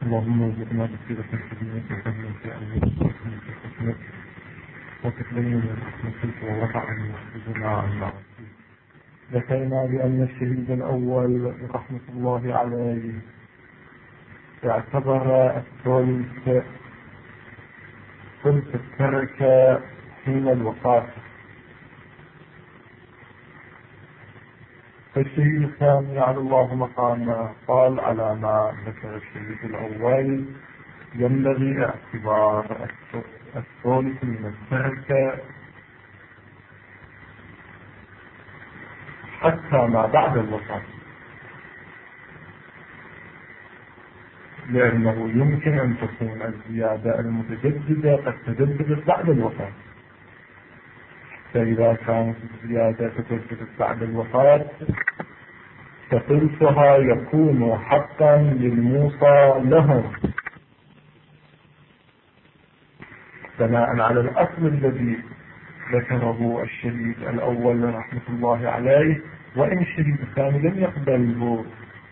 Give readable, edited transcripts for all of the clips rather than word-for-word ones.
اللهم ارزقنا بصيرة السبيل وفهما في أمرك في حكمك وتكلمنا من رحمتك ووضعا واحفظنا عن معصيتك. ذكرنا بأن الشهيد الأول رحمة الله عليه اعتبر ثلث التركة حين الوفاة، فالشهيد الثاني على الله مقامه قال على ما ذكر الشهيد الأول ينبغي اعتبار الثلث من التركة حتى ما بعد الوفاة، لأنه يمكن أن تكون الزيادة المتجددة قد تجددت بعد الوفاة، فإذا كانت الزيادة تجددت بعد الوفاة فثلثها يكون حقا للموصى لهم بناء على الأصل الذي ذكره الشهيد الأول رحمة الله عليه، وإن الشهيد الثاني لم يقبله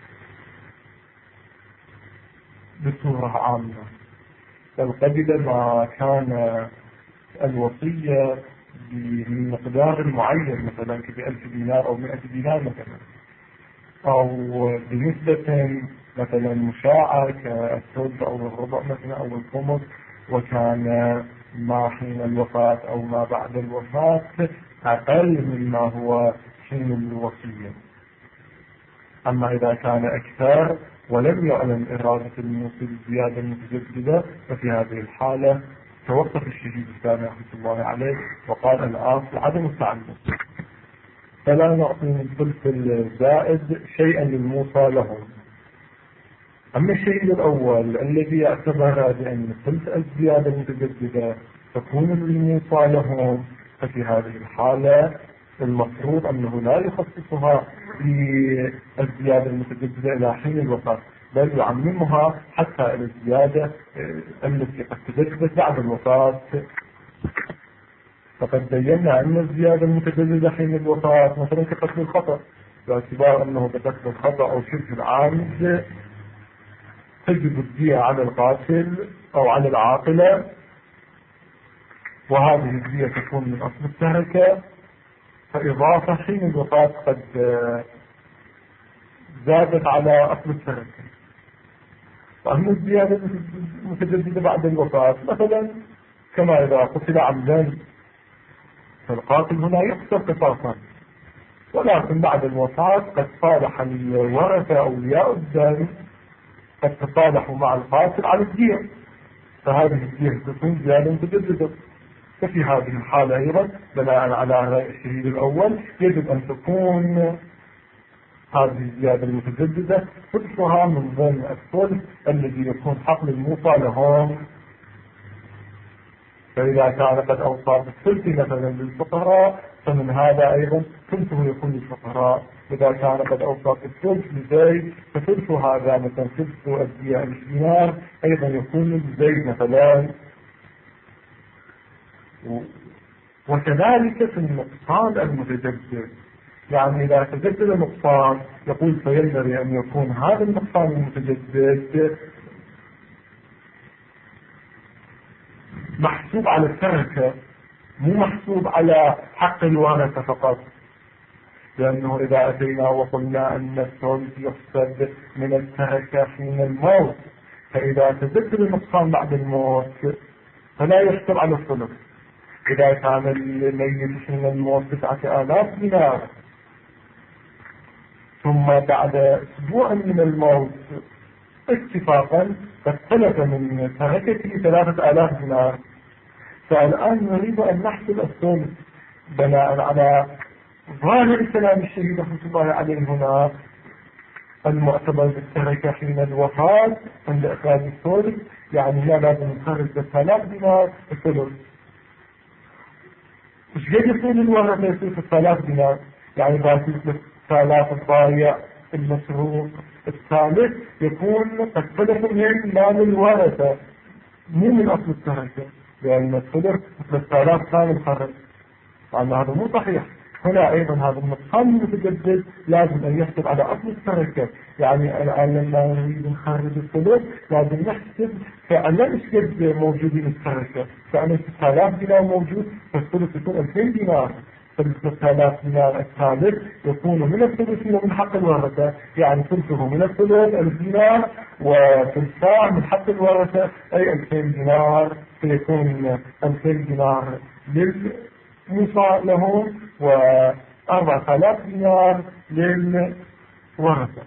بصورة عامة، بل قبل ما كان الوصية بمقدار معين مثلا ك1,000 دينار أو 100 دينار مثلا، أو بنسبة مثلا مشاعة كالثلث أو الربع مثلا أو الخمس، وكان ما حين الوفاة أو ما بعد الوفاة أقل مما هو حين الوصية. أما إذا كان أكثر ولم يعلن إرادة الموصي بالزيادة المتجددة ففي هذه الحالة توقف الشهيد الثاني رحمة الله عليه وقال الأصل عدم التعلم، فلا نعطي من الثلث الزائد شيئا للموصى لهم. أما الشهيد الأول الذي يعتبر بأن ثلث الزيادة المتجددة تكون للموصى لهم، ففي هذه الحالة المفروض أنه لا يخصصها للزيادة المتجددة إلى حين الوفاة، بل يعممها حتى إلى الزيادة التي قد تجددت بعد الوفاة. فقد بينا أن الزيادة المتجددة حين الوفاة مثلا كقتل الخطأ، باعتبار أنه بقتل الخطأ أو شبه العامد تجب الدية على القاتل أو على العاقلة، وهذه الدية تكون من أصل التركة، فإضافة حين الوفاة قد زادت على أصل التركة. وأما الزيادة المتجددة بعد الوفاة مثلا كما إذا قتل عمدا فالقاتل هنا يقتل قصاصا، ولكن بعد الوفاة قد صالح الورثة أولياء الدم قد تصالحوا مع القاتل على الدية، فهذه الدية تكون زيادة متجددة. ففي هذه الحالة أيضا بناء على رأي الشهيد الأول يجب أن تكون هذه الزيادة المتجددة ثلثها من ضمن الثلث الذي يكون حق للموصى لهم. فإذا كان قد أوصى بالثلث مثلا للفقراء فمن هذا أيضا ثلثه يكون للفقراء. إذا كان قد أوصى بالثلث لزيد فثلث هذا مثلا ثلث الدية 1000 دينار أيضا يكون لزيد مثلا. وكذلك في النقصان المتجدد، يعني إذا تجدد النقصان يقول فينبغي أن يكون هذا النقصان المتجدد محسوب على التركة مو محسوب على حق الورثة فقط، لأنه إذا أتينا وقلنا أن الثلث يحسب من التركة حين الموت، فإذا تجدد النقصان بعد الموت فلا يحسب على الثلث. إذا كان الميت حين الموت 9000 دينار ثم بعد أسبوع من الموت اتفاقا اختلف من تركته 3000 دينار، فالآن نريد أن نحسب الثلث بناء على ظاهر كلام الشهيد رحمة الله عليه هنا المعتبر بالتركة حين الوفاة عند إخراج الثلث، يعني لا لازم نخرج 3000 دينار الثلث. مش قد يصير الورثة يصير 3000 دينار، يعني باسيس 3000 الضايع المسروق الثالث يكون قد خلف من مال الورثة مو من أصل التركة، لأن الثلث 3000 كان الخرج، لأن هذا مو صحيح. هنا أيضا هذا النقصان المتجدد لازم أن يحسب على أصل التركة. يعني الآن لما نريد نخرج الثلث لازم نحسب فعلا إيش قد موجودين التركة. فأنا 6000 دينار موجود فالثلث يكون 2000 دينار. فال3000 دينار الثالث يكون من الثلث ومن حق الورثة، يعني ثلثه من الثلث 1000 دينار وثلثاه من حق الورثة أي 2000 دينار، فيكون 2000 دينار للموصى لهم و4000 دينار للورثة.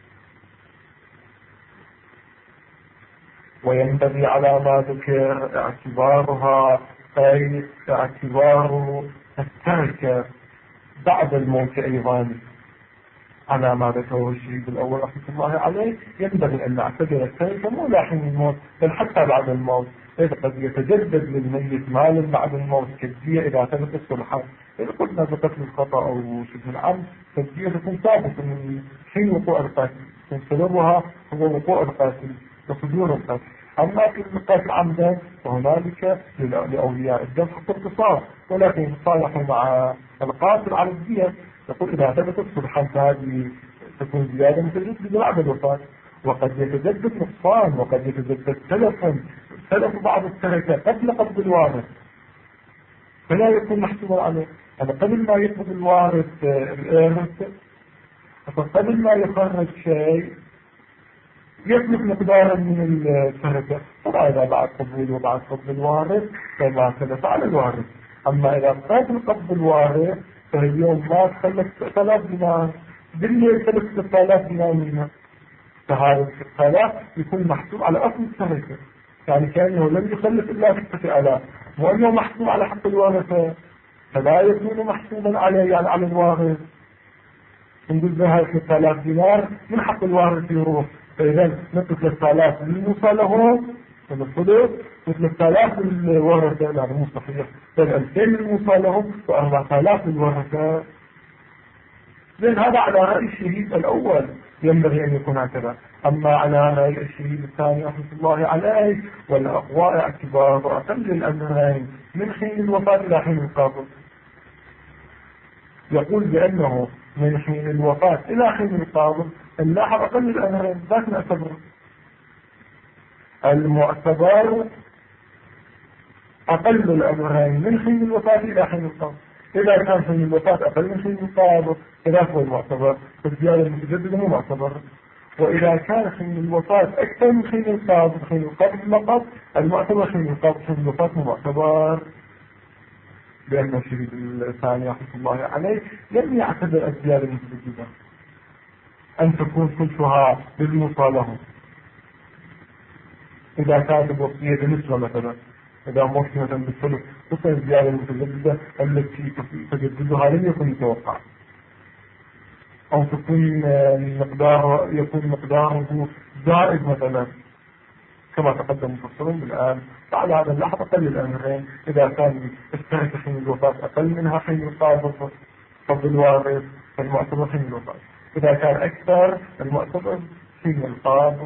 وينبغي على ما ذكر اعتبارها أي اعتبار التركة بعد الموت أيضا على ما ذكره الشهيد الأول رحمة الله عليه. ينبغي أن نعتبر التركة مو لا حين الموت بل حتى بعد الموت، إذ قد يتجدد للميت مال بعد الموت كالدية إذا ثبت الصلحة. إذا قلنا بقتل الخطأ أو شبه العمد فالدية تكون ثابتة من حين وقوع القاتل، سببها هو وقوع القاتل وصدور القاتل. أما في القتل عمدا فهنالك لأولياء الدم حق القصاص، ولكن يتصالحوا مع القاتل على الدية. يقول إذا ثبتت صلحا فهذه تكون زيادة متجددة بعد الوفاة. وقد يتجدد نقصان وقد يتجدد تلف بعض التركة قبل قبض الوارث فلا يكون محسوبا عليه. أنا قبل ما يقبض الوارث الإرث فقبل ما يخرج شيء يتلف مقدارا من التركة، طبعا إذا بعد قبول وبعد قبض الوارث فما تلف على الوارث. أما إذا قبل قبض الوارث فاليوم ما تخلف 6000 دينار بالليل تلف 6000 دينار منها، فهذا 6000 يكون محسوب على أصل التركة، يعني كأنه لم يخلف إلا 6000 وأنه محسوب على حق الوارثة فلا يكون محسوبا عليه يعني على الوارث. نقول بها 6000 دينار من حق الوارث يروح، فإذا نقول 3000 للموصى له من الصدق و3000 للورثة، لا مو صحيح، بل 2000 للموصى له و4000 للورثة. لأن هذا على رأي الشهيد الأول ينبغي أن يكون هكذا. أما على رأي الشهيد الثاني رحمة الله عليه والأقوى اعتبار أقل الأمرين من حين الوفاة إلى حين القبض. يقول بأنه من حين الوفاة إلى حين القبض اللاحظ أقل الأمرين ذات نعتبر. المعتبر أقل الأمرين من حين الوفاة إلى حين القبض. إذا كان حين الوفاة أقل من حين القبض فلا هو المعتبر، فالزيادة المتجددة مو معتبر. وإذا كان حين الوفاة أكثر من حين القبض، حين القبض فقط المعتبر حين القبض، حين الوفاة مو معتبر. لأن الشهيد الثاني رحمة الله عليه لم يعتبر الزيادة المتجددة أن تكون كلها بالموصى له. إذا كانت الوصية بنسبة مثلا، إذا موصية بالثلث تصل الزيادة المتجددة التي تجددها لم يكن يتوقع، أو تكون يكون مقداره زائد مثلا كما تقدم مفسرون الآن. بعد هذا اللحظة قل الأمرين، إذا كان التركة حين الوفاة أقل منها حين القابض قبل الوارث فالمعتبر حين الوفاة، إذا كان أكثر المعتبر حين القابض.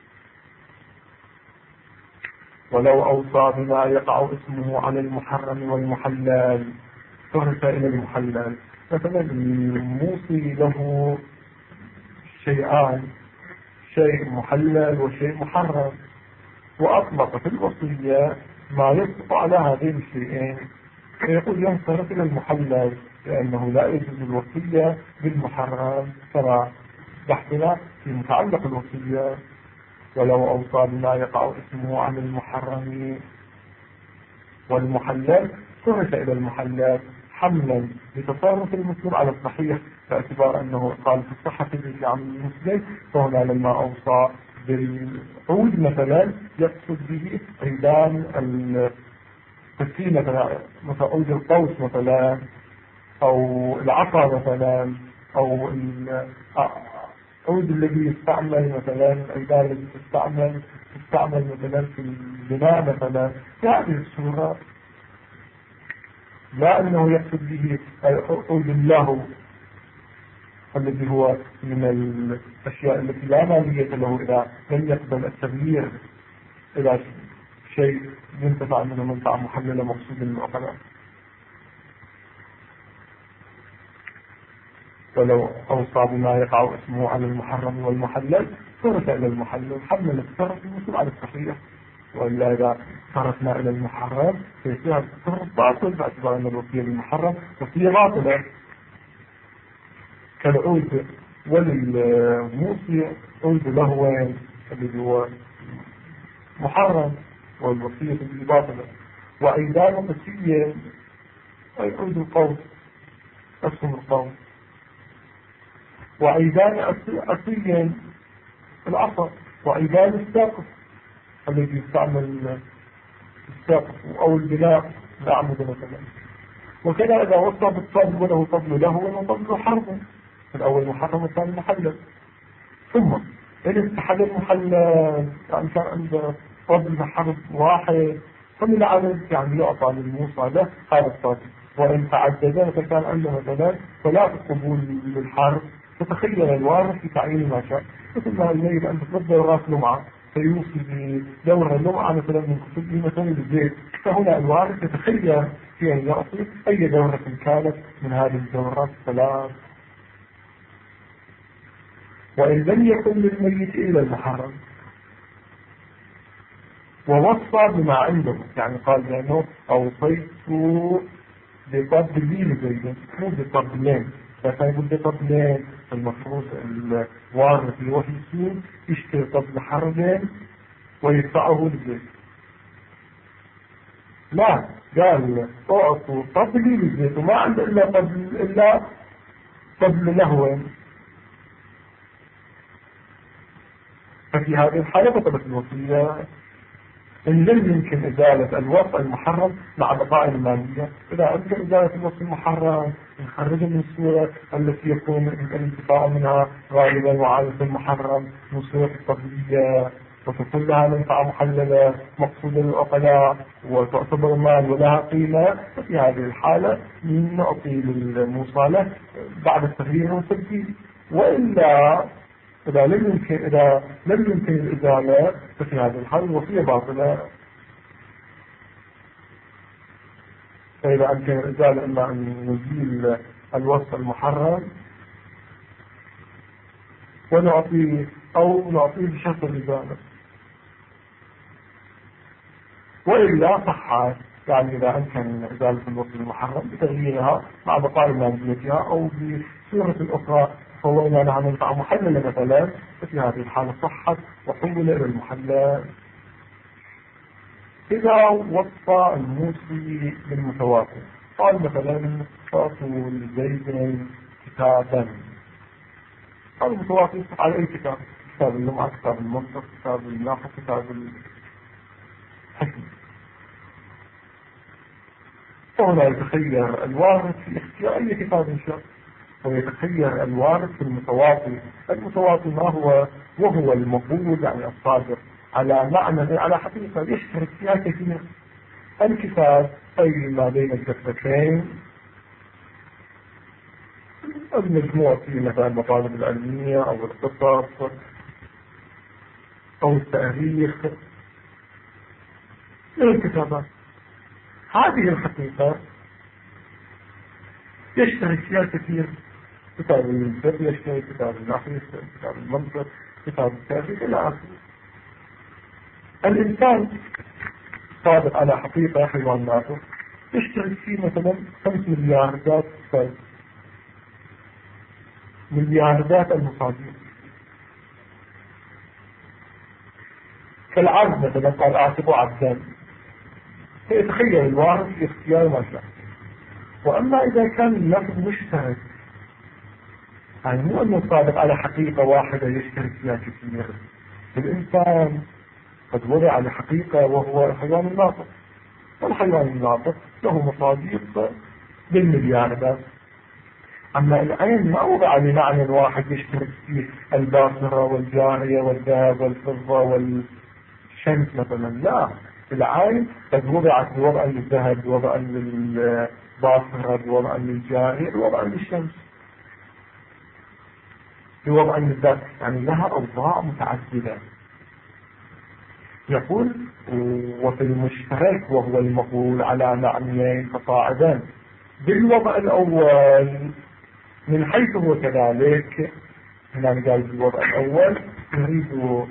ولو أوصى بما يقع اسمه على المحرم والمحلل صرف إلى المحلل. مثلا الموصي له شيئان، شيء محلل وشيء محرم، وأطلق في الوصية ما يطلق على هذين الشيئين، فيقول ينصرف إلى المحلل لأنه لا يجوز الوصية بالمحرم كما بحثنا في متعلق الوصية. ولو أوصى بما يقع اسمه عن المحرم والمحلل صرف إلى المحلل حملا لتصرف المسلم على الصحيح، باعتبار أنه قال في الصحة في عن المسلم، فهنا لما أوصى بالعود مثلا يقصد به عيدان التسليم مثلا عود القوس مثلا، أو العصا مثلا، أو العود الذي يستعمل مثلا، العيدان التي تستعمل مثلا في البناء مثلا، في هذه الصورة، لا أنه يقصد به عود الله الذي هو من الأشياء التي لا مالية له إذا لم يقبل التغيير إلى شيء ينتفع منه منفعة محللة مقصود للعقلاء. ولو أوصى بما يقع اسمه على المحرم والمحلل صرف إلى المحلل حمل التصرف المسلم على الصحيح. وإلا إذا صرفنا إلى المحرم فيصير التصرف باطل باعتبار أن الوصية بالمحرم وصية باطلة. كالعود والموصي عود لهوين اللي هو محرم والوصية اللي باطلة. وأيضا قسية أي عود القوم أسهم القوم. وأيضا أصيا العصا. وأيضا الساقف الذي يستعمل الساقف أو البناء الأعمدة مثلا. وكذا إذا وصى بالطبل وله طبل له وطبل حرب الأول محرم والثاني محلل. ثم إن استحل المحلل يعني كان عند طبل حرب واحد فمن العدد يعني يعطى للموصى له هذا الطبل. وإن تعدد فكان عنده مثلا ثلاث قبول للحرب فتخيل الوارث في تعيين ما شاء. مثل ما يريد أن تطلب دورات لمعة فيوصي بدورة لمعة مثلا من كتب مثلا الزيت فهنا الوارث يتخيل في أن يعطي أي دورة كانت من هذه الدورات الثلاث. وإن لم يكن للميت إلا المحرم ووصى بما عنده يعني قال لأنه أوصيت بطبلين زيدا مو بطبلين فكان يقول بطبلين. المفروض الوارث اللي هو في السوق يشتري طبل حربين ويدفعه للزيت. لا قال اعطوا طبلي للزيت وما عنده إلا طبل لهوين. ففي هذه الحالة بطلت الوصية. إن لم يمكن إزالة الوصف المحرم مع بقاء المالية. إذا أمكن إزالة الوصف المحرم نخرجه من الصورة التي يكون الانتفاع منها غالبا وعادة المحرم من صورة الطبيعية وتكون لها منفعة محللة مقصودة للعقلاء وتعتبر مال ولها قيمة. في هذه الحالة نعطي للموصى بعد التغيير والتبديل. وإلا إذا لم يمكن الإزالة ففي هذه الحالة الوصية باطلة. فإذا أمكن الإزالة إما أن نزيل الوصف المحرم ونعطيه أو نعطيه بشرط الإزالة. وإلا صحت يعني إذا أمكن إزالة الوصف المحرم بتغييرها مع بقاء ماليتها أو بصورة أخرى فوينا لها منفعة محللة مثلا ففي هذه الحالة صحت وحول إلى المحلل. إذا وصى الموصي بالمتواتر قال مثلا أعطوا لزيد كتابا. هذا المتواتر يصح على أي كتاب كتاب اللمعة كتاب المنطق كتاب النحو كتاب الحكم. فهنا يتخير الوارث في اختيار أي كتاب إن شاء ويتخير الوارث في المتواطي. المتواطي ما هو وهو المقبول يعني الصادق على معنى على حقيقة يشترك فيها كثير. الكتاب أي ما بين الكفتين المجموع فيه مثلا المطالب العلمية أو القصص أو التاريخ من الكتابات. هذه الحقيقة يشترك فيها كثير. كتاب الفقه يشترك كتاب النحو يشترك كتاب المنطق كتاب التاريخ إلى آخره. الإنسان صادق على حقيقة حيواناته يشترك فيه مثلا 5 ملياردات كتاب ملياردات المصادر. كالعبد مثلا قال أعتقوا عبدان فيتخيل الوارث في اختيار ما شاء. وأما إذا كان اللفظ مشترك يعني مو أنه صادق على حقيقة واحدة يشترك فيها كثير. الإنسان قد وضع على حقيقة وهو الحيوان الناطق والحيوان الناطق له مصادق بالملياردات. أما العين ما وضع بمعنى واحد يشترك فيه الباصرة والجارية والذهب والفضة والشمس مثلا. لا العين قد وضعت بوضع للذهب بوضع للباصرة بوضع للجارية بوضع للشمس بوضع للذات يعني لها أوضاع متعددة. يقول وفي المشترك وهو المقبول على معنيين فصاعدا. بالوضع الأول من حيث هو كذلك هنا قال بالوضع الأول يريد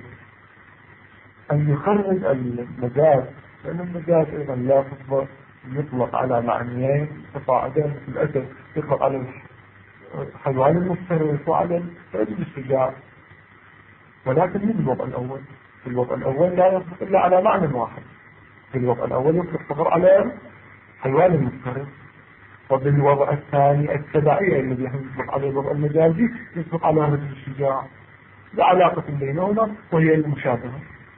أن يخرج المجاز، لأن المجاز أيضا لا يطلق على معنيين فصاعدا، مثل الأسد يطلق على الحيوان المفترس وعلى الرجل الشجاع، ولكن مو بالوضع الأول. في الوضع الأول لا يطلق إلا على معنى واحد، في الوضع الأول يطلق فقط على حيوان المفترس، وبالوضع الثاني التبعية الذي يطلق على الوضع المجازي يطلق على رجل الشجاع، لعلاقة بينهما وهي المشابهة.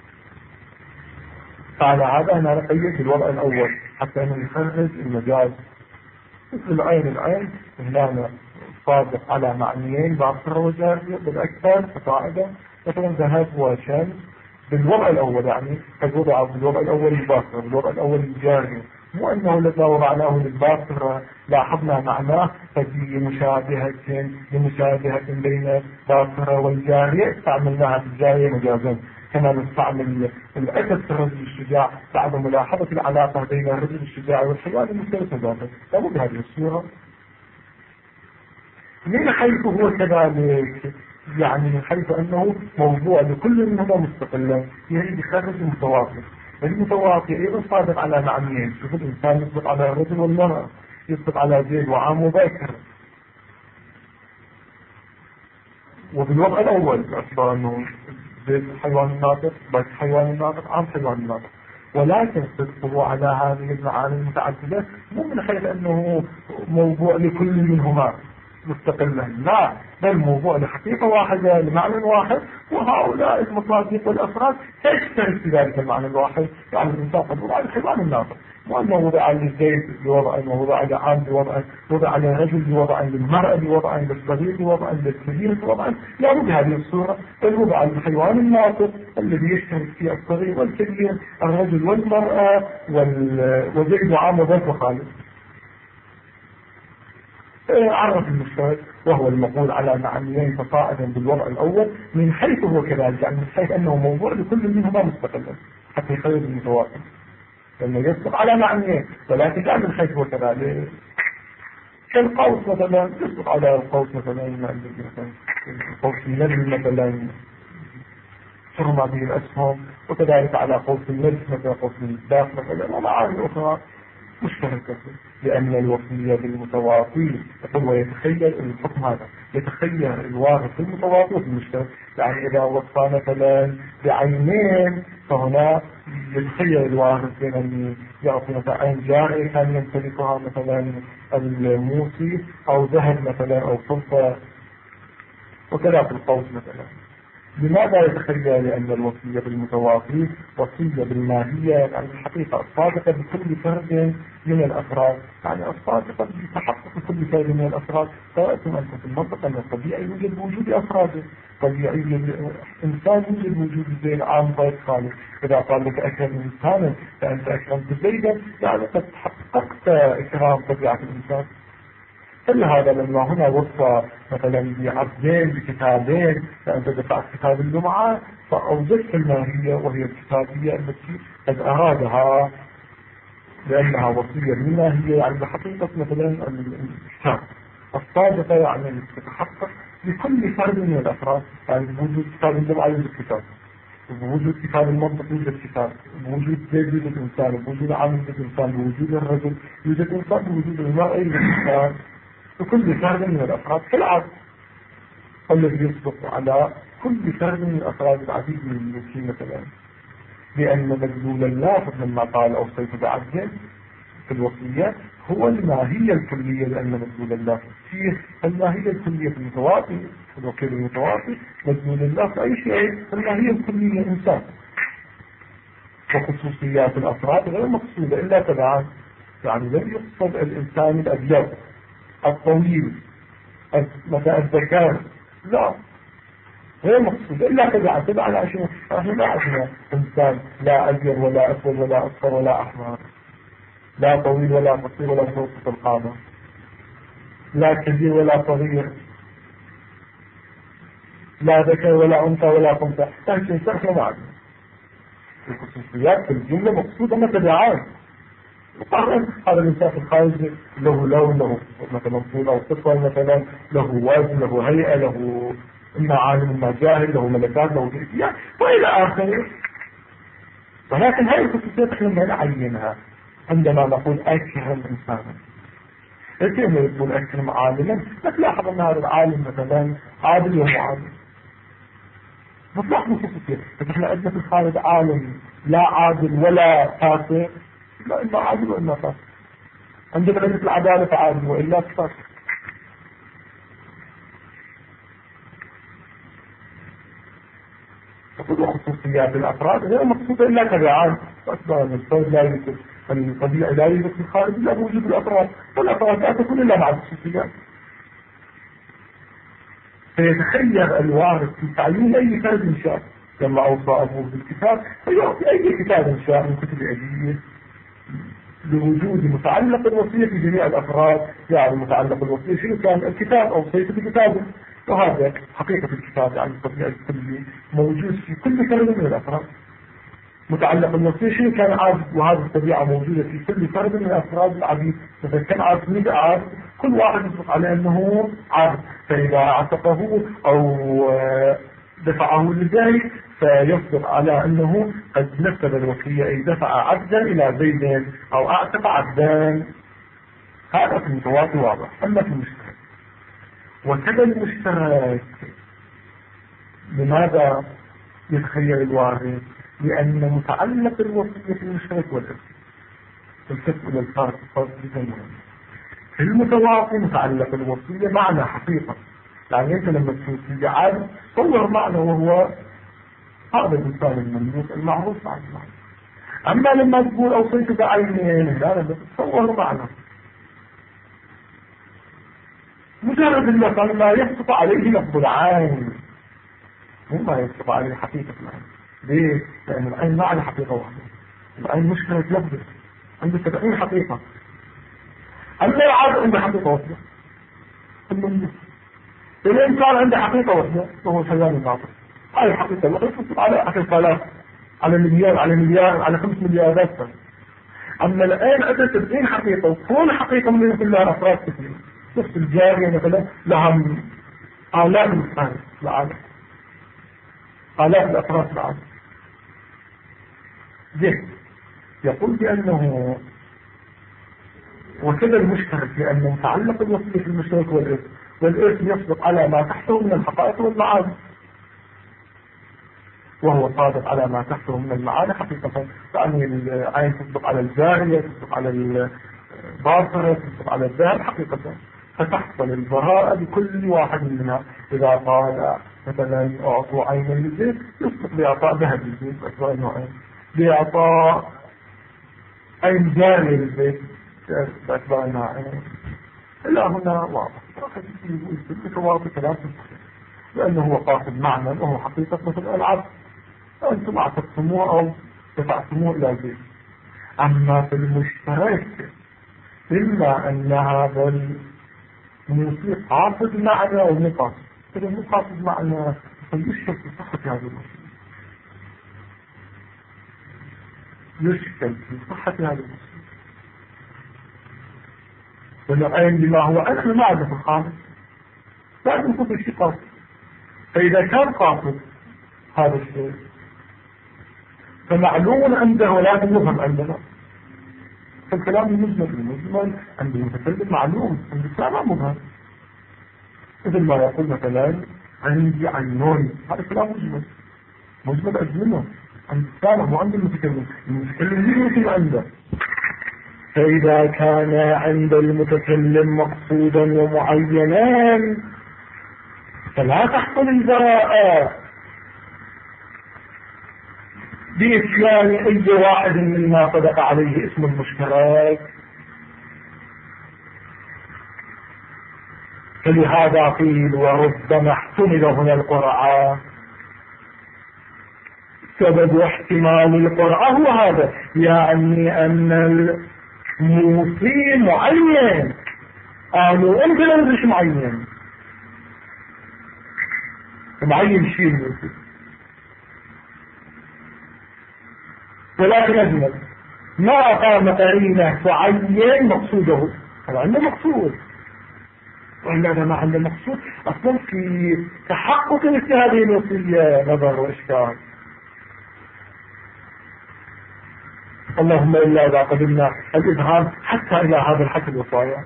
فعلى هذا أنا نقيد بالوضع الأول حتى أنه يخرج المجاز، مثل العين هنا صادق على معنيين باطرة وجارية بالأكثر فصاعدا، مثلا ذهب وشمس بالوضع الأول، يعني قد وضع بالوضع الأول الباطرة بالوضع الأول الجارية، مو أنه لذا وضعناه للباطرة لاحظنا معناه ففي مشابهة بين الباطرة والجارية استعملناها في الجارية مجازا، كما نستعمل الأسد في الرجل الشجاع بعد ملاحظة العلاقة بين الرجل الشجاع والحيوان المفترس ذاته، لابد بهذه الصورة. من حيث هو كذلك، يعني من حيث أنه موضوع لكل منهما مستقلا، يريد يخرج المتواطئ. المتواطئ أيضا صادق على معنيين، شوف الإنسان يطلق على الرجل والمرأة، يطلق على زيد وعام وبكر، وبالوضع الأول باعتبار أنه زيد حيوان الناطق، بكر حيوان الناطق، عام حيوان الناطق، ولكن صدقه على هذه المعاني المتعددة مو من حيث أنه موضوع لكل منهما مستقلا، لا، بل موضوع لحقيقة واحدة لمعنى واحد، وهؤلاء المصادق والأفراد تشترك في ذلك المعنى الواحد، يعني الإنسان قد وضع الحيوان الناطق، وأنه وضع للزيد بوضع، وضع لعام بوضع، وضع للرجل بوضع، للمرأة بوضع، للصغير بوضع، للكبير بوضع، لا مو بهذه الصورة، بل وضع الحيوان الناطق الذي يشترك فيه الصغير والكبير، الرجل والمرأة وزيد وعام وبكر وخالد. عرف المشترك وهو المقول على معنيين فصاعدا بالوضع الأول من حيث هو كذلك، يعني من حيث أنه موضوع لكل منهما مستقلا حتى يخرج المتواطئ، لأنه يصدق على معنيين، ولكن لا من حيث هو كذلك. كالقوس مثلا يصدق على القوس مثلا قوس النجم مثلا ترمى به الأسهم، وكذلك على قوس النجم مثلا قوس الداف مثلا، ومعاني أخرى مشتركة، لأن الوصية بالمتواطي يقول ويتخيل الحكم هذا، يتخيل الوارث في المتواطي وفي المشترك، يعني إذا وصى مثلا بعينين فهنا يتخيل الوارث بين أن يعطي مثلا عين جارية كان يمتلكها مثلا الموصي، أو ذهب مثلا أو فضة، وكذا في القوس مثلا. لماذا يتخيل؟ لأن الوصية بالمتواطي وصية بالماهية، يعني الحقيقة الصادقة بكل فرد من الأفراد، يعني الصادقة بتحقق كل فرد من الأفراد، سواء أنت في المنطقة أن الطبيعي يوجد بوجود أفراده، طبيعي إنسان يوجد بوجود زين عام ضيق خالص، إذا قال لك أكرم إنسانا فأنت أكرمت زيدا، يعني قد حققت إكرام طبيعة الإنسان. فلهذا لما هنا وصى مثلا بعبدين بكتابين، فأنت دفعت كتاب اللمعة فأوجدت الماهية وهي الكتابية التي قد أرادها، لأنها وصية بالماهية، يعني بحقيقة مثلا الكتاب الصادقة، يعني تتحقق لكل فرد من الأفراد، يعني بوجود كتاب اللمعة يوجد كتاب، بوجود كتاب المنطق يوجد كتاب، بوجود زيد يوجد إنسان، بوجود عامل يوجد إنسان، بوجود الرجل يوجد إنسان، بوجود المرأة يوجد إنسان، وكل فرد من الأفراد كالعبد الذي يصدق على كل فرد من الأفراد العديد من الملوكين مثلا، لأن مدلول اللافظ لما قال أوصيت بعبد في الوصية هو الماهية الكلية، لأن مدلول اللافظ فيه الماهية الكلية في المتواطي، في الوكيل المتواطي مدلول اللافظ أي شيء الماهية الكلية إنسان، وخصوصيات الأفراد غير مقصودة إلا تبعا، يعني لم يقصد الإنسان الأبيض الطويل مثلا الذكاء، لا غير مقصود إلا تبعا عشان احنا ما عندنا إنسان لا أبيض ولا أسود ولا أصفر ولا أحمر، لا طويل ولا قصير ولا متوسط القامة، لا كبير ولا صغير، لا ذكر ولا أنثى ولا خنثى، لكن احنا ما عندنا الخصوصيات في الجملة مقصودة ما تبعان، طبعا هذا الإنسان في الخارج له لون، له مثلا طول أو صفر، مثلا له وزن، له هيئة، له إما عالم إما جاهل، له ملكات، له جنسيات وإلى آخره. ولكن هذه الخصوصيات احنا ما نعينها عندما نقول أكرم إنسانا. كيف يقول أكرم عالما؟ تلاحظ أن هذا العالم مثلا عادل ومعادل، مطلق خصوصية. بس احنا عندنا في الخارج عالم لا عادل ولا فاسق، لا إما عادل وإما فاسق. عندنا ليس العدالة عادل وإلا فاسق. تقول خصوصيات الأفراد غير مقصودة إلا تبعان وأسباب المستوى لا يوجد الطبيعي، لا يوجد في الخارج إلا بوجود الأفراد، والأفراد لا تكون إلا مع الخصوصيات. فيتخير الوارث في تعيين أي فرد شاء كما أوصى أبوه بالكتاب، فيعطي أي كتاب شاء من كتب أبيه لوجود متعلق الوصية في جميع الأفراد. يعني متعلق الوصية شنو كان؟ الكتاب أوصيت بكتابه، وهذا حقيقة الكتاب يعني الطبيعي الكلي موجود في كل فرد من الأفراد. متعلق الوصية شنو كان؟ عبد، وهذه الطبيعة موجودة في كل فرد من أفراد العبيد. مثلا كان عبد مية عبد، كل واحد يطلق عليه أنه عبد، فإذا اعتقه أو دفعه لذلك فيصدق على أنه قد نفذ الوصية، أي دفع عبدا إلى زيد أو أعتق عبدان. هذا في المتواتر واضح. أما في المشترك، وكذا المشترك لماذا يتخيل الوارث؟ لأن متعلق الوصية في المشترك والإرث الكسب إلى الفارق جدا مهم. في المتواطي متعلق الوصية معنى حقيقة، يعني أنت لما تكون عارف تصور معنى، وهو هذا الإنسان المملوك المعروف عن المعنى. أما لما تقول أوصيت بعينين، لا تتصور معنى، مجرد المثل لا يسقط عليه لفظ العين، ما يسقط عليه حقيقة العين. ليه؟ لأن العين ما على حقيقة واحدة، العين مشكلة لفظ عنده 70 حقيقة. أما العبد عنده حقيقة واحدة، الإنسان عنده حقيقة واحدة وهو الحيوان الناطق. هاي الحقيقة التي يسقط على 10,000 على مليار على مليار على 5 مليارات سنة. أما الآن عندها 70 حقيقة، وكل حقيقة منها كلها أفراد كثيرة. نفس الجارية مثلا لها آلاف الإنسان في العالم، آلاف الأفراد في العالم. جه يقول بأنه وكذا المشترك، لأنه متعلق الوصية في المشترك والإرث، والإرث يصدق على ما تحته من الحقائق والمعاني، وهو صادق على ما تحته من المعاني حقيقة. يعني العين تصدق على الجارية، تصدق على الباصرة، تصدق على الذهب حقيقة، فتحصل البراءة بكل واحد منها. إذا قال مثلا أعطوا عين للزيت، يصدق بإعطاء ذهب للزيت بأسباب النوعين، بإعطاء عين جارية للزيت بأسباب النوعين. إلا هنا واضح بتواطي كلام صحيح، لأنه هو قاصد معنى وهو حقيقة مثل العبد، أنتم أعتقتموه أو دفعتموه إلى البيت. أما في المشترك إلا أن هذا الموسيقى قاصد معنى أو مقاصد، إذا مو قاصد معنى فيشكل في صحة هذا الموسيقى، يشكل في صحة هذا الموسيقى. والعين بما هو أنا ما أعرف الخامس لازم يكون في شيء قاصد. فإذا كان قاصد هذا الشيء فمعلوم عنده ولكن مفهم عندنا. فالكلام المجمل عند المتكلم معلوم، عند السامع مبهم. مثل ما يقول مثلا عندي عينون، هذا كلام مجمل أجمله عند السامع وعند المتكلم. المتكلم يمكن عنده. فإذا كان عند المتكلم مقصودا ومعينا فلا تحصل البراءة بإتيان أي واحد مما صدق عليه اسم المشترك. فلهذا قيل وربما احتمل هنا القرعة. سبب احتمال القرعة هو هذا، يعني أن الموصي معين، قالوا أنت لا ندري معين، معين شيء الموصي ولكن أجمل. ما قام قرينه تعين مقصوده، هو عنده مقصود، وإلا هذا ما عنده مقصود أصلا في تحقق مثل هذه الوصية نظر وإشكال. اللهم إلا إذا قدمنا الإبهام حتى إلى هذا الحد الوصايا.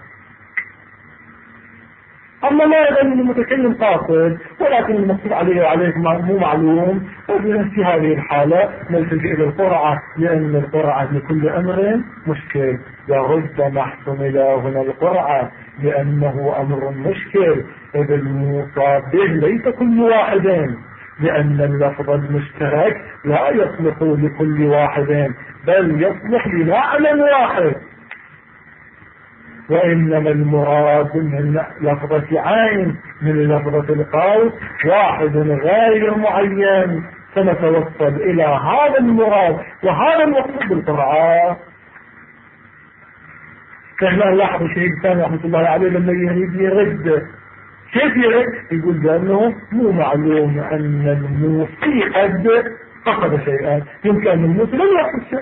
أما لا يظن المتكلم قاصد ولكن المقصود عليه وعليك مو معلوم، في هذه الحالة نلتجئ إلى القرعة، لأن القرعة لكل أمر مشكل، وربما احتمل هنا القرعة لأنه أمر مشكل، إذ الموصى به ليس كل واحد، لأن اللفظ المشترك لا يصلح لكل واحد بل يصلح لمعنى واحد، وإنما المراد من لفظة عين من لفظة القول واحد غير معين، سنتوصل إلى هذا المراد وهذا المقصود بالقرآن. كان لاحظ شيء ثاني رحمة الله عليه لما يريد يرد، كيف يرد؟ يقول بأنه مو معلوم أن الموصي قد فقد شيئا، يمكن أن الموصي لم يقصد شيء،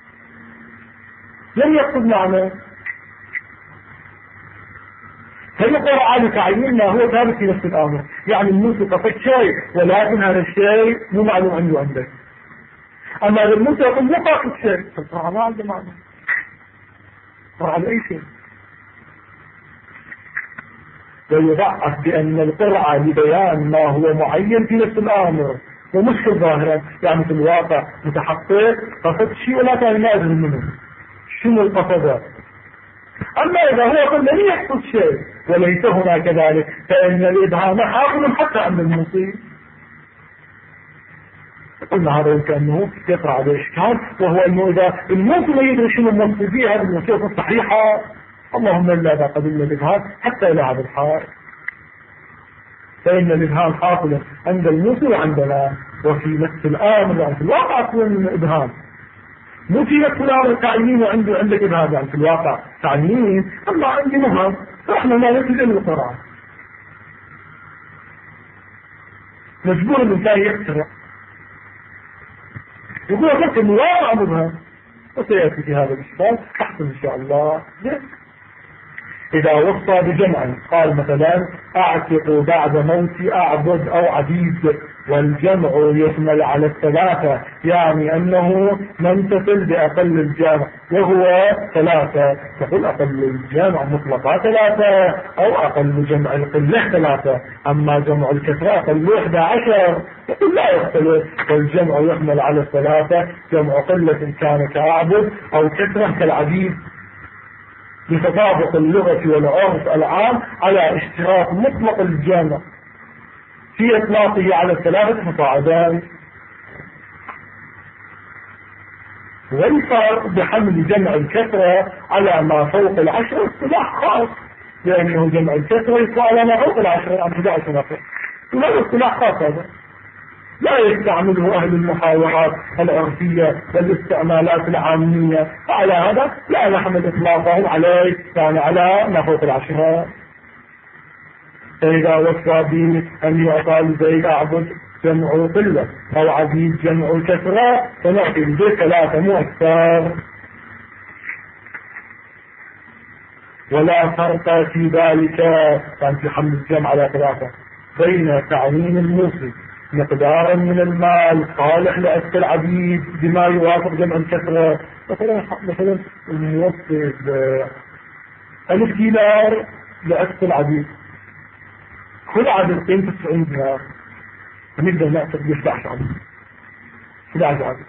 لم يقصد معنى، فالقرآن تعيين ما هو ثابت في نفس الأمر، يعني الموسى قصد شيء ولكن هذا الشيء مو معلوم عنده عندك. أما إذا الموسى يقول مو قصد شيء فالقرآن ما عنده معنى، القرآن أي شيء. ويضعف بأن القرعة لبيان ما هو معين في نفس الأمر ومشكل ظاهرا، يعني في الواقع متحقق قصد شيء ولا كان نازل منه شنو القصد. أما إذا هو قد لم يحصل شيء وليس هنا كذلك فإن الإبهام حاصل حتى عند الموصي. قلنا هذا يمكن أنه يقرأ على إشكال، وهو أنه إذا الموصي لا يدري شنو الموصي فيه هذه الوصية الصحيحة، اللهم إلا إذا قبلنا الإبهام حتى إلى هذا الحال، فإن الإبهام حاصل عند الموصي وعندنا، وفي نفس الآمر يعني في الواقع يكون الإبهام مو في نفس الأمر تعيين عندك إبهام، يعني في الواقع تعيين أما عندي مهم، فإحنا ما نتجه للقرآن، مجبور الإنسان يكتر يقول لك الواقع مبهم، وسيأتي في هذا الإشكال أحسن إن شاء الله. إذا وصى بجمع قال مثلا أعتق بعد موتي أعبد أو عبيد، والجمع يشمل على الثلاثة، يعني أنه ممتثل بأقل الجمع وهو ثلاثة، تقول أقل الجمع مطلقة ثلاثة أو أقل جمع القلة ثلاثة، أما جمع الكثرة أقل 11 يقول لا يختلف، والجمع يحمل على الثلاثة، جمع قلة كان كأعبد أو كثرة كالعبيد، بتطابق اللغة والعرف العام على اشتراك مطلق الجمع في إطلاقه على الثلاثة فصاعدان. والفرق بحمل جمع الكثرة على ما فوق 10 اصطلاح خاص، لأنه جمع الكثرة يطلع على ما فوق 10 عن 11 نفر، ولا اصطلاح خاص هذا لا يستعمله أهل المحاورات العرفية والاستعمالات العامية، فعلى هذا لا نحمل إطلاقهم عليه، يعني على ما فوق 10. فإذا وصى به أن يعطى لزيد أعبد جمع قلة أو عبيد جمع كثرة فنعطي لزيد 3 مو أكثر. ولا فرق في ذلك، يعني في حمل الجمع على 3 بين تعيين الموصي مقدارا من المال صالح لأسك العبيد بما يوافق جمع الكثرة، مثلا الموصي ب1000 دينار لأسك العبيد، كل عدد قيمته 90 دينار، فنقدر نعتقد 11 عبيد 11 عبيد.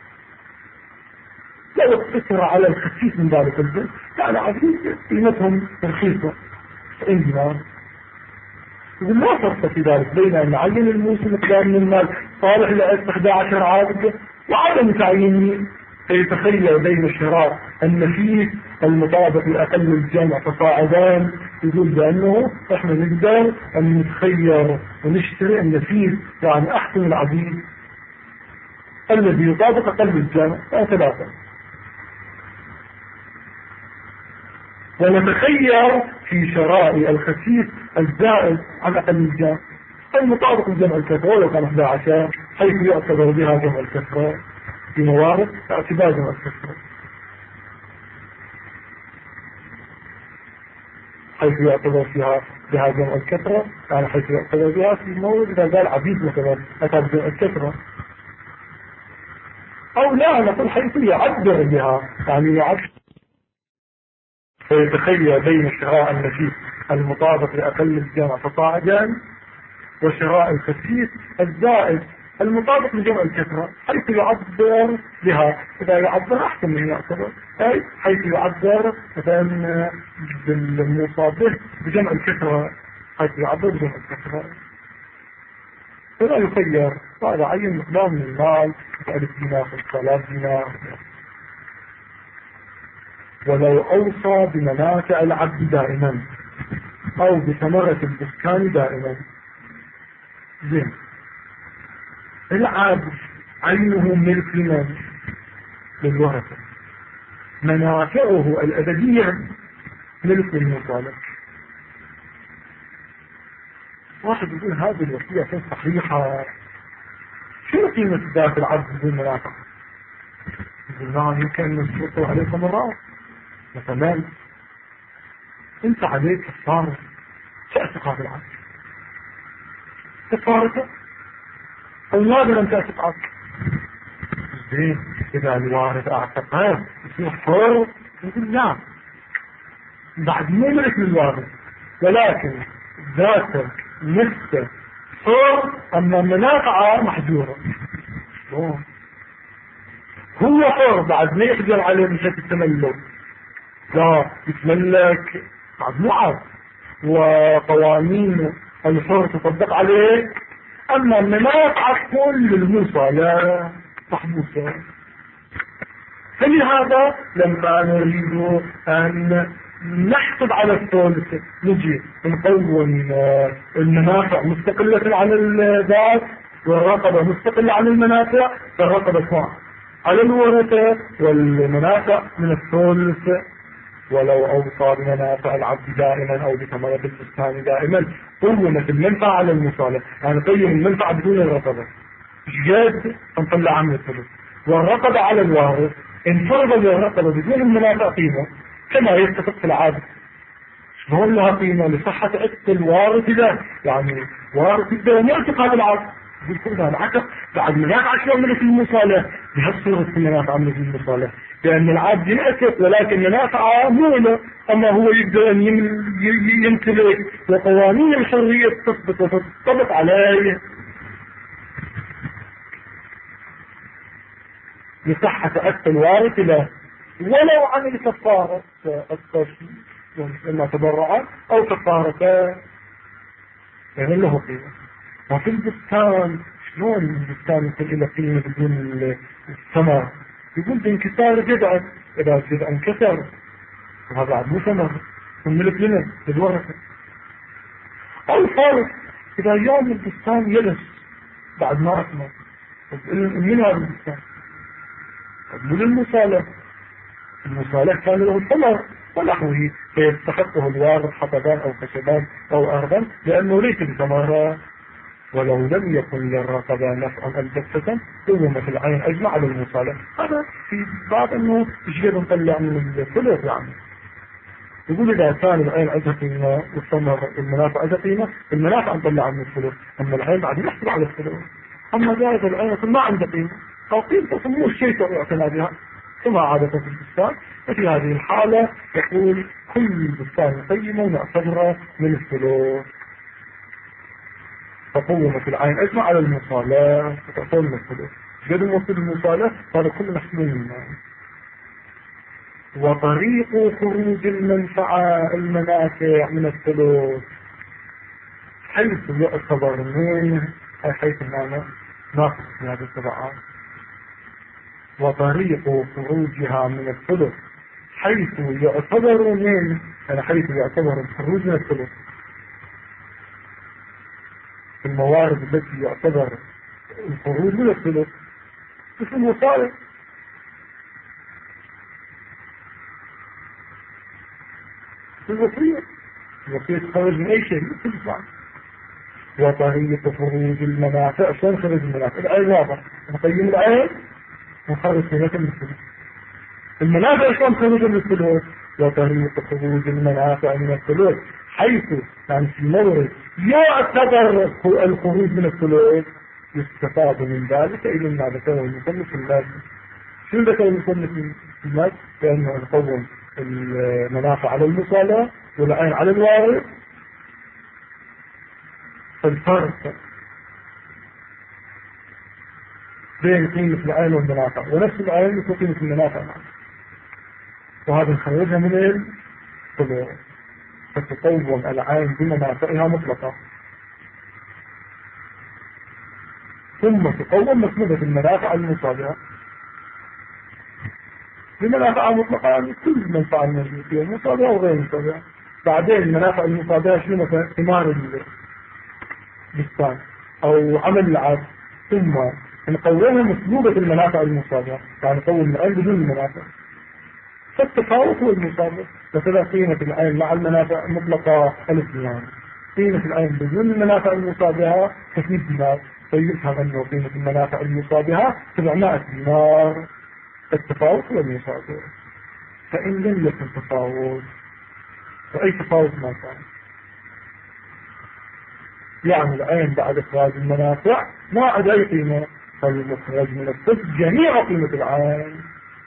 لو اقتصر على الخفيف من ذلك الجزء كان عبيد قيمتهم رخيصة 90 دينار. لا فرق في ذلك بين أن نعين الموسم مقدار من المال صالح لأسك 11 عابد وعدم تعيينه، فيتخيل بين الشراء النفيس المطابق لأقل الجمع فصاعدان، يقول بأنه احنا نقدر أن نتخير ونشتري النفيس يعني أحسن العبيد الذي يطابق أقل الجمع 3، ونتخير في شراء الخسيس الزائد عن أقل الجمع المطابق لجمع الكثرة لو كان 11 حيث يعتبر بها جمع الكثرة في موارد اعتبار جمع الكثرة. حيث يعتبر فيها بها جمع الكثرة، يعني حيث يعتبر بها في المورد إذا قال عبيد مثلا أتى بجمع الكثرة، أو لا نقول حيث يعبر بها، يعني يعبر فيتخيل بين شراء النفيس المطابق لأقل الجمع فصاعدا وشراء الخسيس الزائد المطابق لجمع الكثرة حيث يعبر بها. إذا يعبر أحسن من يعتبر، أي حيث يعبر مثلا بالمصابه بجمع الكثرة، حيث يعبر بجمع الكثرة فلا يخير، هذا عين مقدار من المال 1000 دينار 3000 دينار. ولو أوصى بمنافع العبد دائما أو بثمرة البستان دائما. زين، العبد عينه ملك لمن؟ للورثة، منافعه الأبدية ملك للمطالب. واحد يقول هذه الوصية كانت صحيحة، شو قيمة ذات العبد بالمنافع؟ يقول نعم يمكن أن نشرطه عليه مرات. مثلا انت عليك كفارة، تأتق هذا العبد كفارته أو نادرا تأتق عبد. زين، إذا الوارث اعتقاد يصير حر، يقول لا، بعد مو ملك للوارث ولكن ذاته نفسه حر، أما منافعه محجورة. هو حر بعد ما يقدر عليه من شكل التملك، لا يتملك بعد مو عبد، وقوانين الحر تطبق عليه، أما المنافعة كل الموصى لا محبوسة. فلهذا لما نريد أن نحسب على الثالث نجي نقوم المنافع مستقلة عن الذات والرقبة مستقلة عن المنافع، فالرقبة على الورثة والمنافع من الثالث. ولو أوصى بمنافع العبد دائما أو بثمرة البستان دائما قومت المنفعة على المصالح، يعني قيم المنفعة بدون الرقبة جد نطلع عنه الثلث، والرقبة على الوارث إن فرض الرقبة بدون المنافع قيمة كما يتفق في العادة. شلون لها قيمة؟ لصحة عتق الوارث له، يعني وارث يقدر يعتق هذا العبد بيكون هذا عتق بعد منافع شلون من المصالح بهالصورة المنافع من المصالح، لأن العبد يعتق ولكن منافعه مو له، أما هو يقدر أن يمتلك وقوانين الحرية تثبت وتطبق عليه لصحة عتق الوارث له، ولو عمل كفارة الطفل لما تبرع أو كفارة يعني له قيمة. وفي البستان شلون البستان يكون له قيمة بدون الثمر؟ يقول بانكسار جذع، إذا الجذع انكسر وهذا بعد مو ثمر من ملك لنا للورثة. أو ثالث إذا يوم البستان يلس بعد ما أثمر من هذا البستان؟ من المصالح، المصالح كان له الثمر ونحوه فيستحقه الوارث حطبان أو خشبان أو أرضا لأنه ليس بثمرة. ولو لم يكن للرقبة نفعا البتة قومت العين أجمع على المصالح. هذا في بعض أنه يجب نطلع من الثلث، يعني يقول إذا كان العين عندها قيمة والثمر المنافع عندها قيمة، المنافع نطلع من الثلث، أما العين بعد نحسب على الثلث. أما جائزة العين ما عندها قيمة أو قيمة مو شيء يعتنى بها كما عادة في البستان، ففي هذه الحالة يقول كل بستان قيمة ونعتبرها من الثلث. فقومت العين أجمع على المصالح فتعطون من الثلث. جد موصل المصالح هذا كله محسوب منه. وطريق خروج المنافع من الثلث حيث يعتبر منه، أي حيث معنى ناقص في هذه الطبعات. وطريق خروجها من الثلث حيث يعتبر منه، يعني حيث يعتبر الخروج من الثلث في الموارد التي يعتبر الخروج من الثلث مثل المصالح. الوصية تخرج من أي شيء مثل الفعل. وطريق خروج المنافع شلون خروج المنافع؟ العين واضح نقيم العين ونخرج فيها من الثلث. المنافع شلون خروج من الثلث؟ وطريق خروج المنافع من الثلث، حيث يعني في مورد يعتبر الخروج من الثلث يستفاد من ذلك إلى ما ذكره المصنف في اللازم. شو ذكر المصنف في اللازم؟ بأنه نقوم المنافع على المصالحة والعين على الوارث. فالفرق بين قيمة العين والمنافع ونفس العين مثل قيمة المنافع، وهذا نخرجها من الثلث. فتقوم العين بمنافعها مطلقة، ثم تقوم مسمومة المنافع المصابعة بمنافع مطلقة، يعني كل منفعة المجلسية المصابعة وغير المصابعة. بعدين المنافع المصابعة شنو؟ مثلا ثمار البستان أو عمل العاد، ثم نقومها مسلوبة المنافع المصابعة، يعني نقوم العين بدون المنافع. فالتفاوت هو المصابع. مثلا قيمة العين مع المنافع المطلقة 1000 دينار، قيمة العين بدون المنافع المصابعة 300 دينار، فيفهم أنه قيمة المنافع المصابعة 700 دينار. التفاوت هو المصابع. فإن لم يكن تفاوت، فأي تفاوت ما كان، يعني العين بعد إخراج المنافع ما عاد أي قيمة، فالمخرج من الطب جميع قيمة العين.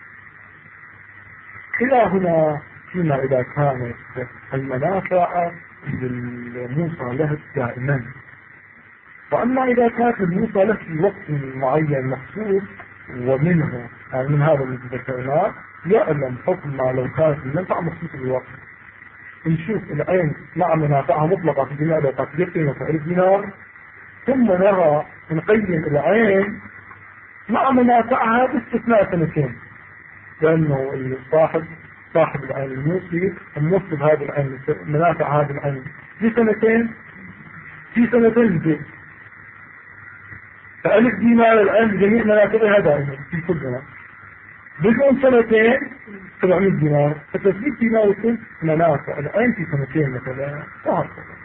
إلى هنا فيما إذا كانت المنافع للموصى له دائما. وأما إذا كانت الموصى له في وقت معين مخصوص، ومنه يعني من هذا الذي ذكرناه يعلم حكم ما لو كانت المنفعة مخصوصة بالوقت. نشوف العين مع منافعها مطلقة في جميع الأوقات قيمة 1000 دينار، ثم نرى نقيم العين مع منافعها باستثناء سنتين، لأنه صاحب العين الموصي موصف هذه العين منافع هذه العين في سنتين زي 1000 دينار العين جميع منافعها دائما في كل سنة، بدون سنتين 700 دينار، ف300 دينار يكون منافع العين في سنتين مثلا. وهكذا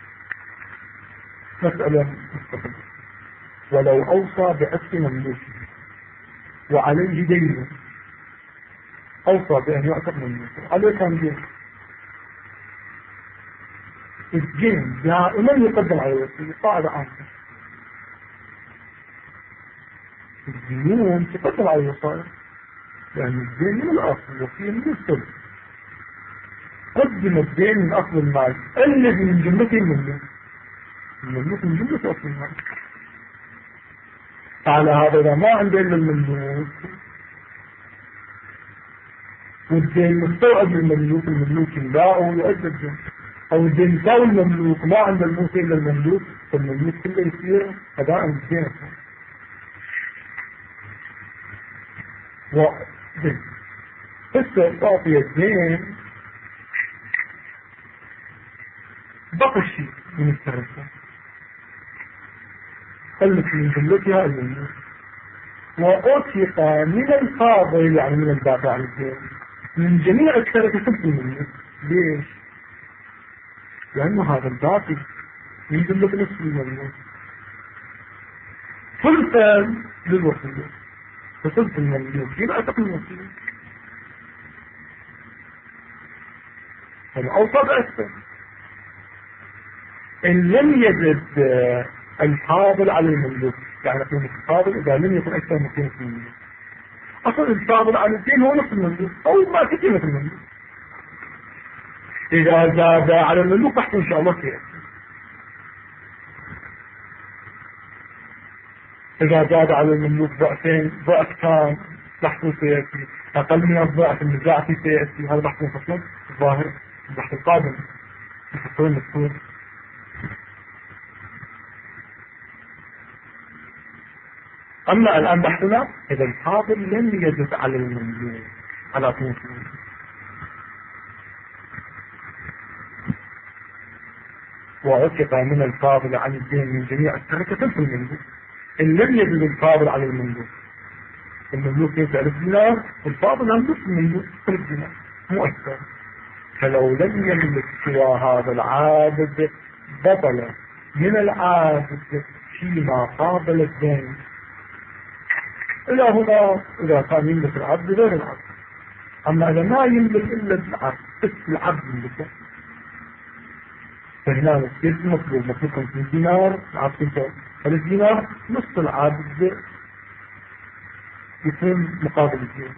مسألة مستقلة. ولو أوصى بعتق مملوكه وعليه دين، أوصى بأن يعتق مملوكه، عليه كان دين. الدين دائما يقدم على الوصية، قاعدة عامة. الديون تقدم على الوصايا، لأن الدين من الأصل، الوصية من السلف. قدم الدين من أصل المال الذي من جملته المملوك، المملوك من جملة أصل المال. على هذا إذا ما عنده إلا المملوك والدين مستوعب للمملوك، المملوك ينباع ويؤدى الدين، أو الدين يساوي المملوك ما عند الموصي إلا المملوك، فالمملوك كله يصير أداء الدين. ودين هسه تعطي الدين بقى الشيء من التركة، خلت من جملتها المملوك، وأوثق من الفاضل يعني من الدافع عن الدين من جميع التركة تبقى المملوك. ليش؟ لأنه هذا الباقي من جملة نفس المملوك ثلثا للوصية، فثلث المملوك يبقى تقل الوصية، فالأوصى أكثر. إن لم يجد الفاضل على المملوك، يعني قيمة الفاضل إذا لم يكن أكثر من قيمة المملوك، أصل الفاضل على الدين هو نفس المملوك أو ما في قيمة المملوك. إذا زاد على المملوك بحث إن شاء الله فيه. إذا زاد على المملوك ضعفين، ضعف كان بحث سيأتي، أقل من الضعف النزاع في سيأتي، هذا بحث مفصل ظاهر البحث القادم مفصل مذكور. أما الآن بحثنا إذا الفاضل لم يزد على المملوك على قيمة المملوك، وعتق من الفاضل عن الدين من جميع التركة تلك المملوك. إن لم يزد الفاضل على المملوك، المملوك يزد 1000 دينار والفاضل عن نفس المملوك 1000 دينار مو أكثر. فلو لم يملك سوى هذا العابد بطل من العابد فيما قابل الدين. إلى هنا إذا كان يملك العبد غير العبد، أما إذا ما يملك إلا العبد بس العبد يملكه، فهنا كيف مطلوب 50 دينار العبد يملكه، فالدينار نص العبد يكون مقابل الدين.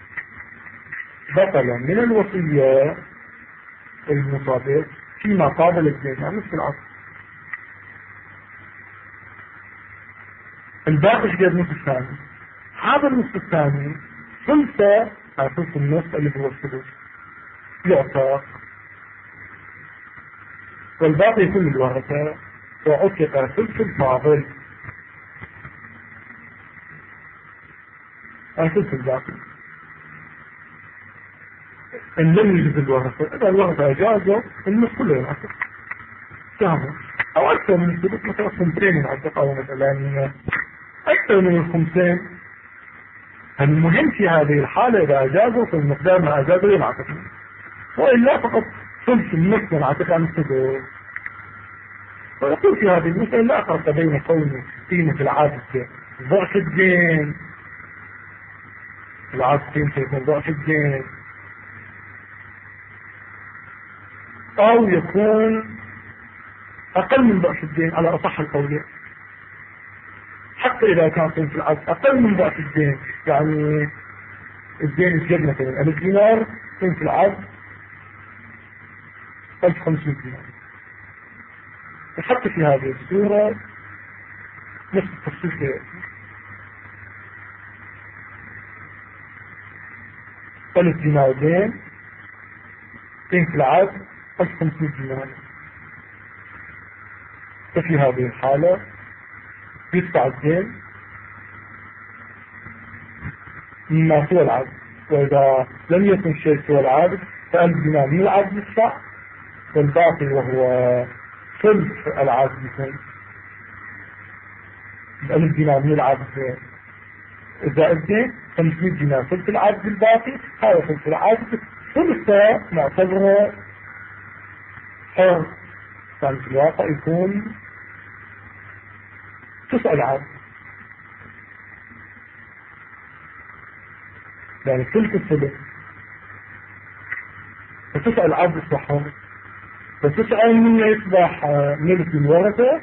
بطلا من الوصية المصابر فيما قابل الدين يعني نص العبد. الباقي قد نص الثاني، هذا النص الثاني ثلثة ثلث النص اللي هو الثلث يعتق، والباقي يكون الورثة، وعتق ثلث الفاضل ثلث الباقي. إن لم يجد الورثة، إذا الورثة أجازوا النص كله ينعتق كامل، أو أكثر من الثلث، مثلا 5 ينعتق، أو مثلا أكثر من 5. المهم في هذه الحالة إذا أجازوا في المقدار ما أجازوا ينعتق، وإلا فقط ثلث النص ينعتق عن الثلث. ويقول في هذه المسألة لا فرق بين كون قيمة العادة ضعف الدين، العادتين سيكون ضعف الدين، أو يكون أقل من ضعف الدين على أصح القولين. حتى إذا كان قيمة العادة أقل من ضعف الدين، يعني الدين يسجد مثلا 1000 دينار، قيمة العادة 1500 دينار. وحتى في هذه الصورة نفس التفصيل كيف 1000 دينار دين، قيمة العادة 1500 دينار. ففي هذه الحالة يدفع الدين مما سوى العبد، وإذا لم يكن شيء سوى العبد ف1000 دينار من العبد يدفع، والباقي وهو ثلث العبد يكون 1000 دينار من العبد زائد دين 500 دينار ثلث العبد الباقي، هذا ثلث العبد ثلثه نعتبره حر، يعني في الواقع يكون 9 العبد، يعني ثلث الثلث، ف9 العبد يصبح ف9 منه يصبح ملك الورثة،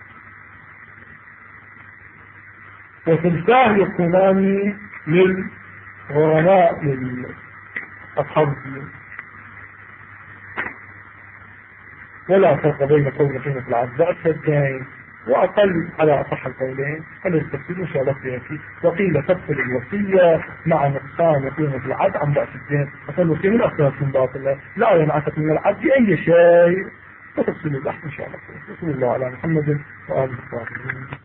وثلثاه يكونان للغرماء لأصحاب الدين. ولا فرق بين كون قيمة العبد ضعف الدين وأقل على أصح القولين. هذا التفصيل إن شاء الله فيه. وقيل تبطل الوصية مع نقصان قيمة العبد عن ضعف الدين، فالوصية من أصلها تكون باطلة، لا ينعتق من العبد بأي شيء، وتفصيل البحث إن شاء الله فيه. بسم الله على محمد وآله وصحبه.